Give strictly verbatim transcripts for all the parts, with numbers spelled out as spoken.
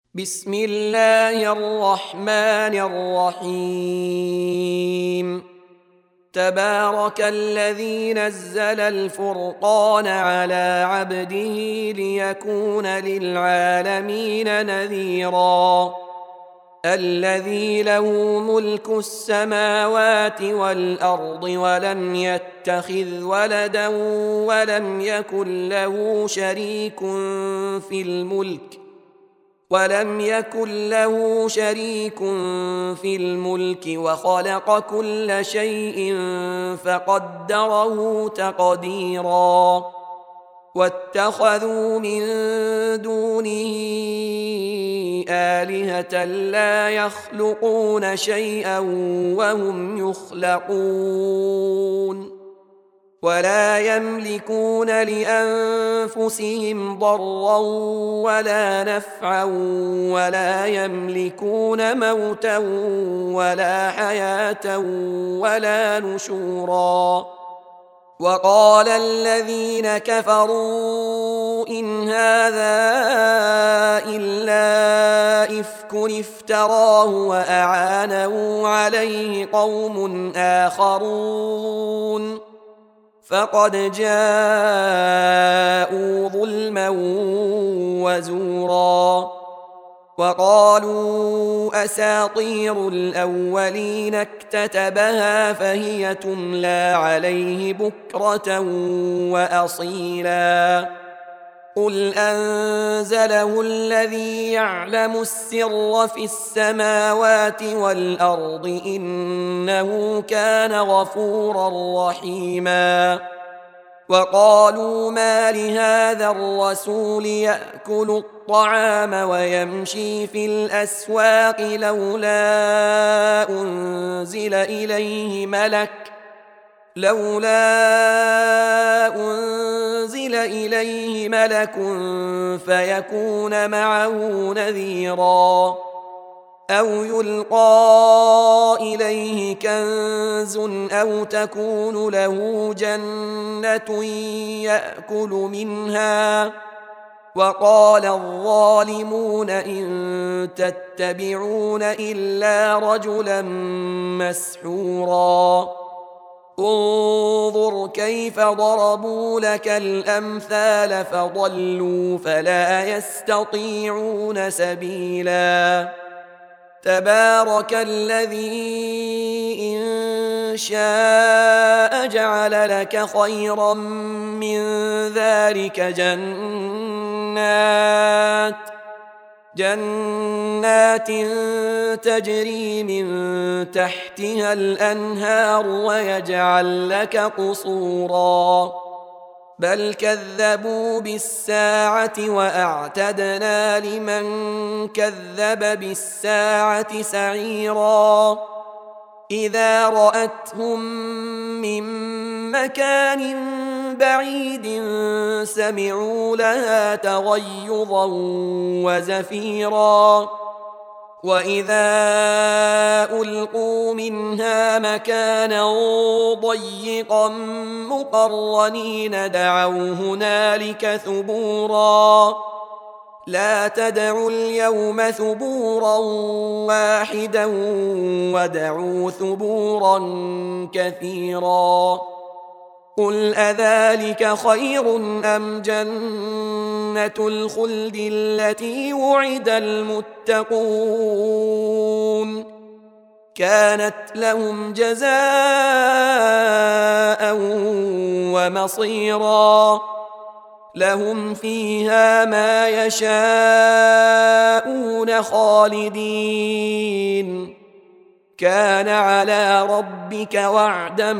بسم الله الرحمن الرحيم. تبارك الذي نزل الفرقان على عبده ليكون للعالمين نذيرا. الذي له ملك السماوات والأرض ولم يتخذ ولدا ولم يكن له شريك في الملك ولم يكن له شريك في الملك وخلق كل شيء فقدره تقديرا. واتخذوا من دونه آلهة لا يخلقون شيئا وهم يخلقون ولا يملكون لأنفسهم ضرا ولا نفعا ولا يملكون موتا ولا حياة ولا نشورا. وقال الذين كفروا إن هذا إلا إفك افتراه وأعانه عليه قوم آخرون فقد جاءوا ظلما وزورا. وقالوا أساطير الأولين اكتتبها فهي تملى عليه بكرة وأصيلا. قل أنزله الذي يعلم السر في السماوات والأرض إنه كان غفورا رحيما. وقالوا ما لهذا الرسول يأكل الطعام ويمشي في الأسواق لولا أنزل إليه ملك لولا أنزل إليه ملك فيكون معه نذيرا. أو يلقى إليه كنز أو تكون له جنة يأكل منها. وقال الظالمون إن تتبعون إلا رجلا مسحورا. انظر كيف ضربوا لك الأمثال فضلوا فلا يستطيعون سبيلا. تبارك الذي إن شاء جعل لك خيرا من ذلك جنات جنات تجري من تحتها الأنهار ويجعل لك قصورا. بل كذبوا بالساعة وأعتدنا لمن كذب بالساعة سعيرا. إذا رأتهم من مكان بعيد سمعوا لها تغيظا وزفيرا. وإذا ألقوا منها مكانا ضيقا مقرنين دعوا هنالك ثبورا. لا تدعوا اليوم ثبورا واحدا ودعوا ثبورا كثيرا. قل أذلك خير أم جنة الخلد التي وعد المتقون كانت لهم جزاء ومصيرا. لهم فيها ما يشاءون خالدين كان على ربك وعدا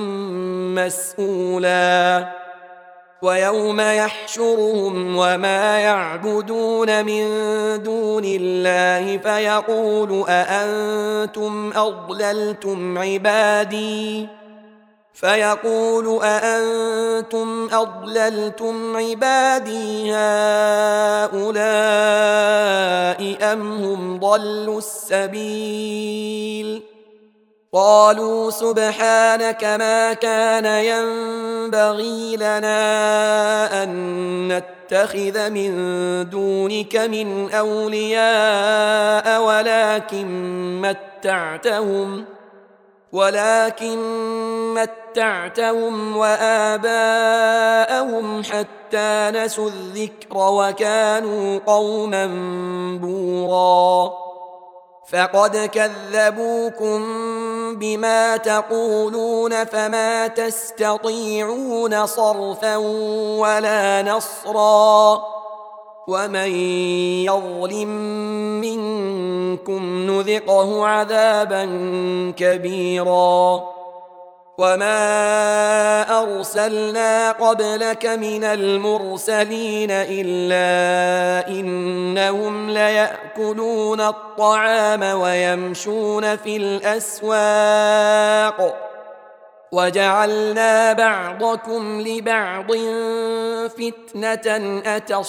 مسئولا. ويوم يحشرهم وما يعبدون من دون الله فيقول أأنتم أضللتم عبادي فيقول أأنتم أضللتم عبادي هؤلاء أم هم ضلوا السبيل. قالوا سبحانك ما كان ينبغي لنا أن نتبع نتخذ من دونك من أولياء ولكن متعتهم ولكن متعتهم وآباءهم حتى نسوا الذكر وكانوا قوما بورا فقد كذبوكم بما تقولون فما تستطيعون صرفا ولا نصرا ومن يظلم منكم نذقه عذابا كبيرا وما أرسلنا قبلك من المرسلين إلا إنهم ليأكلون الطعام ويمشون في الأسواق وجعلنا بعضكم لبعض فتنة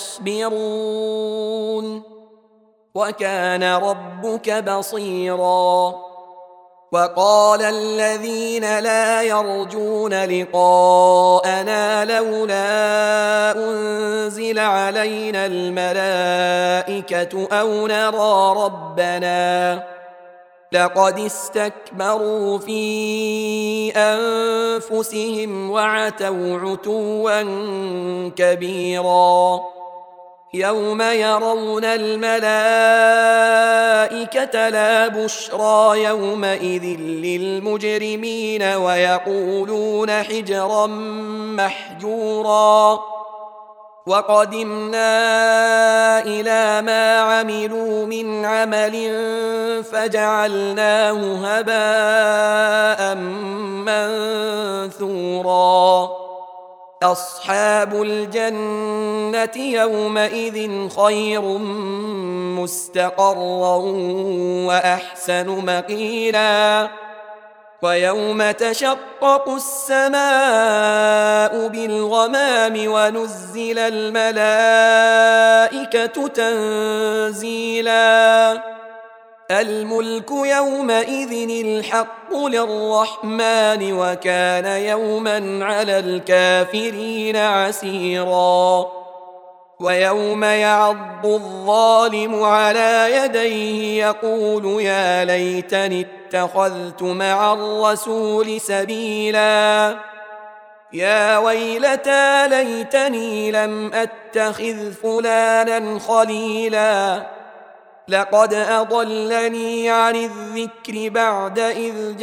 أتصبرون وكان ربك بصيرا وقال الذين لا يرجون لقاءنا لولا أنزل علينا الملائكة أو نرى ربنا لقد استكبروا في أنفسهم وعتوا عتوا كبيرا يوم يرون الملائكة لا بشرى يومئذ للمجرمين ويقولون حجرا محجورا وقدمنا إلى ما عملوا من عمل فجعلناه هباء منثورا أصحاب الجنة يومئذ خير مستقرا وأحسن مقيلا ويوم تشقق السماء بالغمام ونزل الملائكة تنزيلا الملك يومئذ الحق للرحمن وكان يوما على الكافرين عسيرا ويوم يعض الظالم على يديه يقول يا ليتني اتخذت مع الرسول سبيلا يا ويلتى ليتني لم أتخذ فلانا خليلا لقد أضلني عن الذكر بعد إذ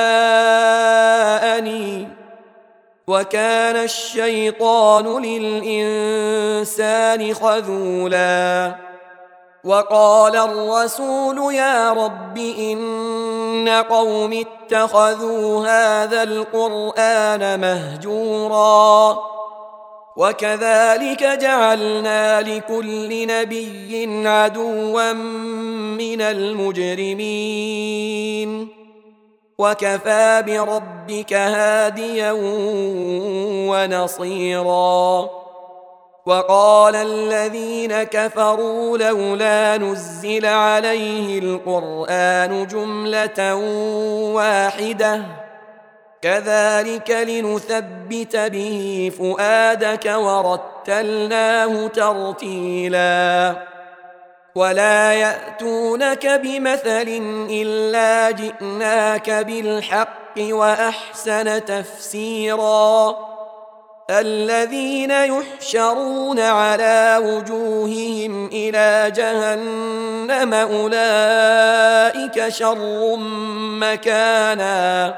جاءني وكان الشيطان للإنسان خذولا وقال الرسول يا رب إن قوم اتخذوا هذا القرآن مهجورا وكذلك جعلنا لكل نبي عدوا من المجرمين وكفى بربك هاديا ونصيرا وقال الذين كفروا لولا نزل عليه القرآن جملة واحدة كذلك لنثبت به فؤادك ورتلناه ترتيلا ولا يأتونك بمثل إلا جئناك بالحق وأحسن تفسيرا الذين يحشرون على وجوههم إلى جهنم أولئك شر مكانا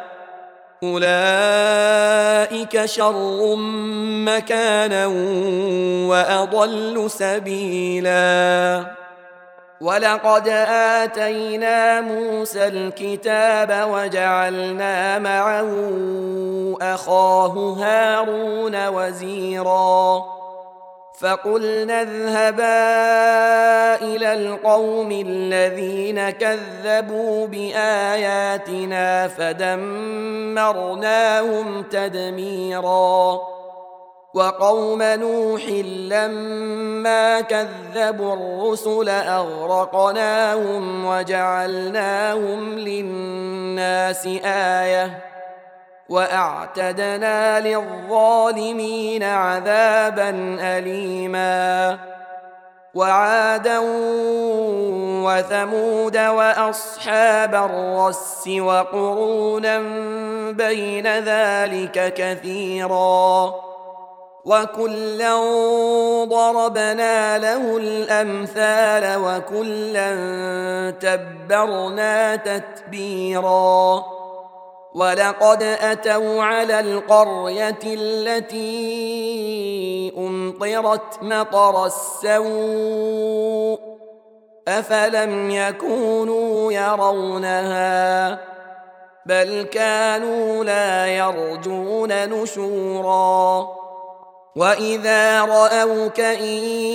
أولئك شر مكانا وأضل سبيلا ولقد آتينا موسى الكتاب وجعلنا معه أخاه هارون وزيرا فقلنا اذهبا إلى القوم الذين كذبوا بآياتنا فدمرناهم تدميرا وقوم نوح لما كذبوا الرسل أغرقناهم وجعلناهم للناس آية وأعتدنا للظالمين عذابا أليما وعادا وثمود وأصحاب الرس وقرونا بين ذلك كثيرا وكلا ضربنا له الأمثال وكلا تبرنا تتبيرا ولقد أتوا على القرية التي أمطرت مطر السوء أفلم يكونوا يرونها بل كانوا لا يرجون نشورا وإذا رأوك إن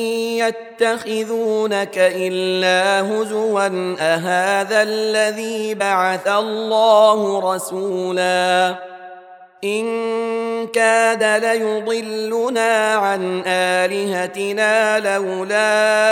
يتخذونك إلا هزوا أهذا الذي بعث الله رسولا إن كاد ليضلنا عن آلهتنا لولا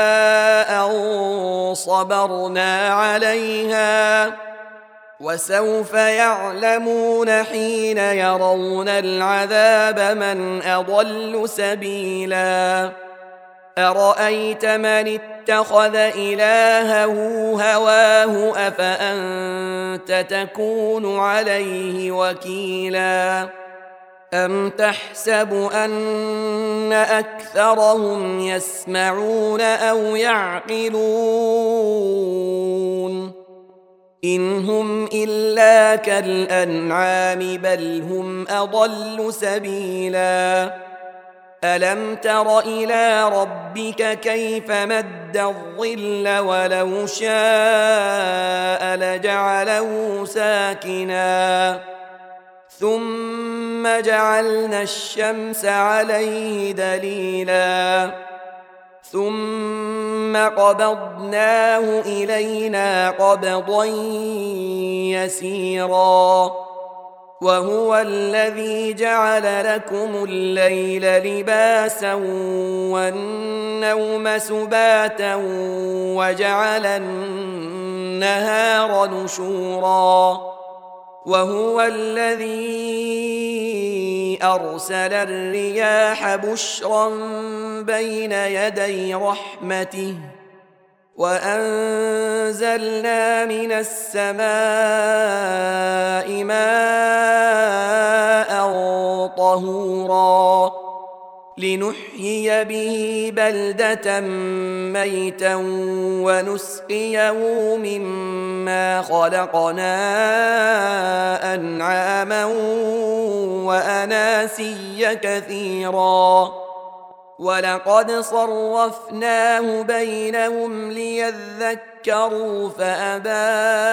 أن صبرنا عليها وسوف يعلمون حين يرون العذاب من أضل سبيلا أرأيت من اتخذ إلهه هواه أفأنت تكون عليه وكيلا أم تحسب أن أكثرهم يسمعون أو يعقلون إن هم إلا كالأنعام بل هم أضل سبيلا ألم تر إلى ربك كيف مد الظل ولو شاء لجعله ساكنا ثم جعلنا الشمس عليه دليلا ثم قبضناه إلينا قبضا يسيرا وهو الذي جعل لكم الليل لباسا والنوم سباتا وجعل النهار نشورا وهو الذي أرسل الرياح بشرا بين يدي رحمته وأنزلنا من السماء ماء طهورا لنحيي به بلدة ميتا ونسقيه مما خلقنا أنعاما وأناسيا كثيرا ولقد صرفناه بينهم ليذكروا فأبى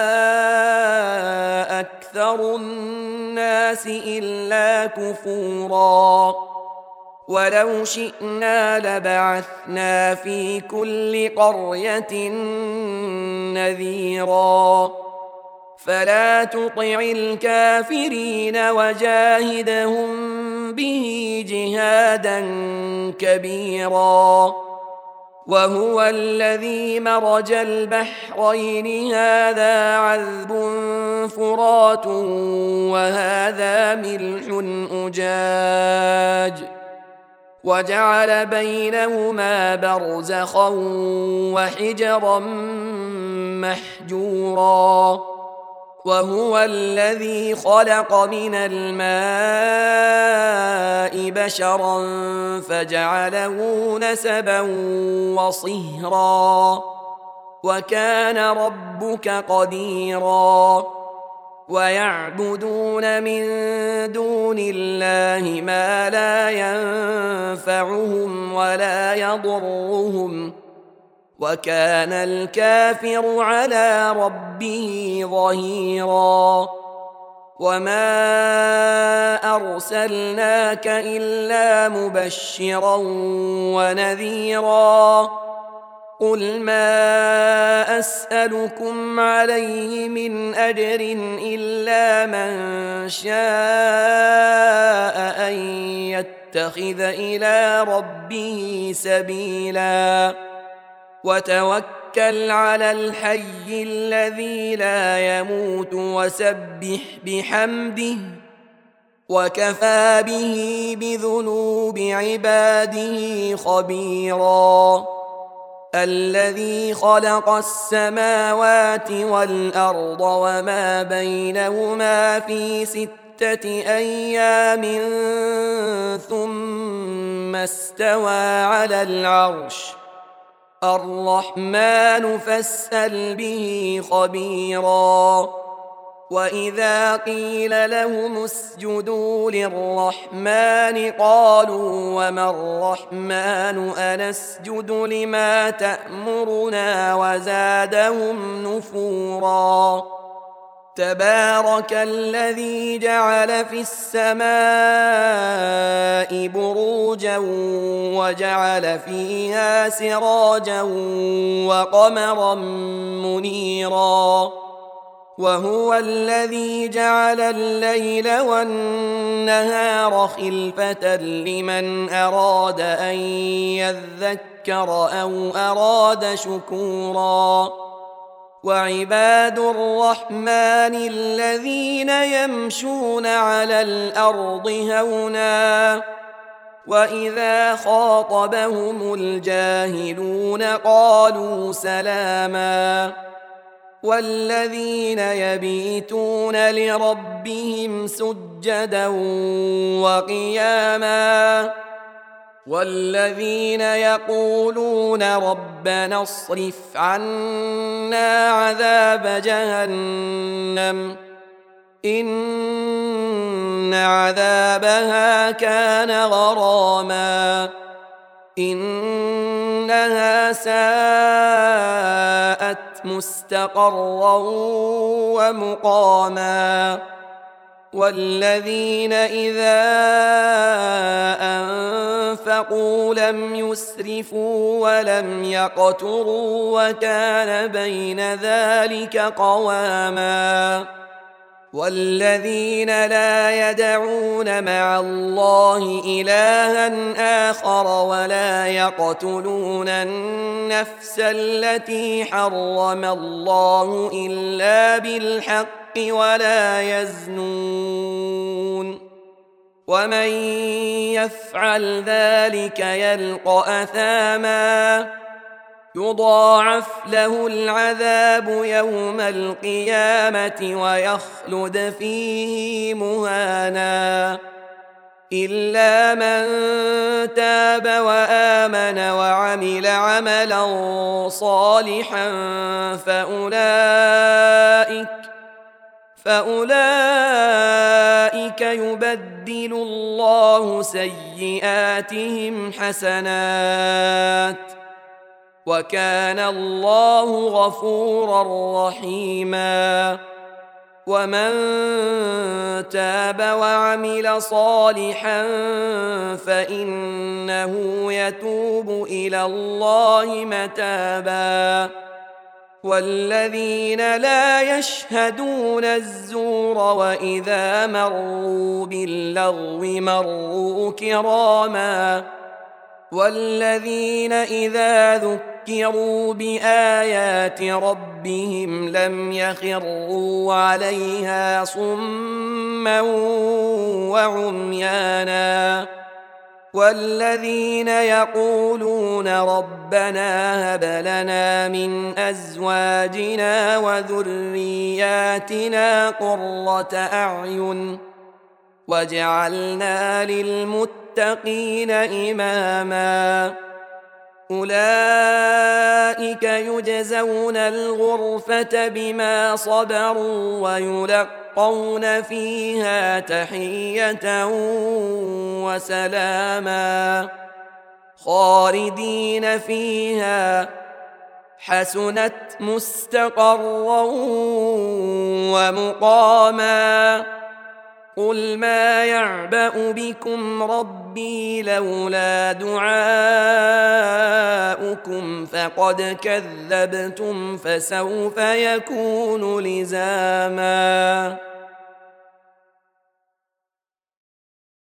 أكثر الناس إلا كفورا ولو شئنا لبعثنا في كل قرية نذيرا فلا تطع الكافرين وجاهدهم به جهادا كبيرا وهو الذي مرج البحرين هذا عذب فرات وهذا ملح أجاج وجعل بينهما برزخا وحجرا محجورا وهو الذي خلق من الماء بشرا فجعله نسبا وصهرا وكان ربك قديرا ويعبدون من دون الله ما لا ينفعهم ولا يضرهم وكان الكافر على ربه ظهيرا وما أرسلناك إلا مبشرا ونذيرا قل ما أسألكم عليه من أجر إلا من شاء أن يتخذ إلى ربه سبيلا وتوكل على الحي الذي لا يموت وسبح بحمده وكفى به بذنوب عباده خبيرا الذي خلق السماوات والأرض وما بينهما في ستة أيام ثم استوى على العرش الرحمن فاسأل به خبيرا وإذا قيل لهم اسجدوا للرحمن قالوا وما الرحمن أنسجد لما تأمرنا وزادهم نفورا تبارك الذي جعل في السماء بروجا وجعل فيها سراجا وقمرا منيرا وهو الذي جعل الليل والنهار خلفة لمن أراد أن يذكر أو أراد شكورا وعباد الرحمن الذين يمشون على الأرض هونا وإذا خاطبهم الجاهلون قالوا سلاما والذين يبيتون لربهم سجدا وقياما والذين يقولون ربنا اصرف عنا عذاب جهنم إن عذابها كان غراما إنها ساءت مستقرا ومقاما والذين إذا أنفقوا لم يسرفوا ولم يقتروا وكان بين ذلك قواما والذين لا يدعون مع الله إلها آخر ولا يقتلون النفس التي حرم الله إلا بالحق ولا يزنون ومن يفعل ذلك يلقى أثاما يضاعف له العذاب يوم القيامة ويخلد فيه مهانا إلا من تاب وآمن وعمل عملا صالحا فأولئك فأولئك يبدل الله سيئاتهم حسنات وكان الله غفورا رحيما ومن تاب وعمل صالحا فإنه يتوب إلى الله متابا والذين لا يشهدون الزور وإذا مروا باللغو مروا كراما والذين إذا ذكروا بآيات ربهم لم يخروا عليها صما وعميانا والذين يقولون ربنا هب لنا من أزواجنا وذرياتنا قرة أعين واجعلنا للمتقين إماما أولئك يجزون الغرفة بما صبروا ويلقون فيها تحية وسلاما خالدين فيها حسنت مستقرا ومقاما قل ما يعبأ بكم ربي لولا دعاؤكم فقد كذبتم فسوف يكون لزاما.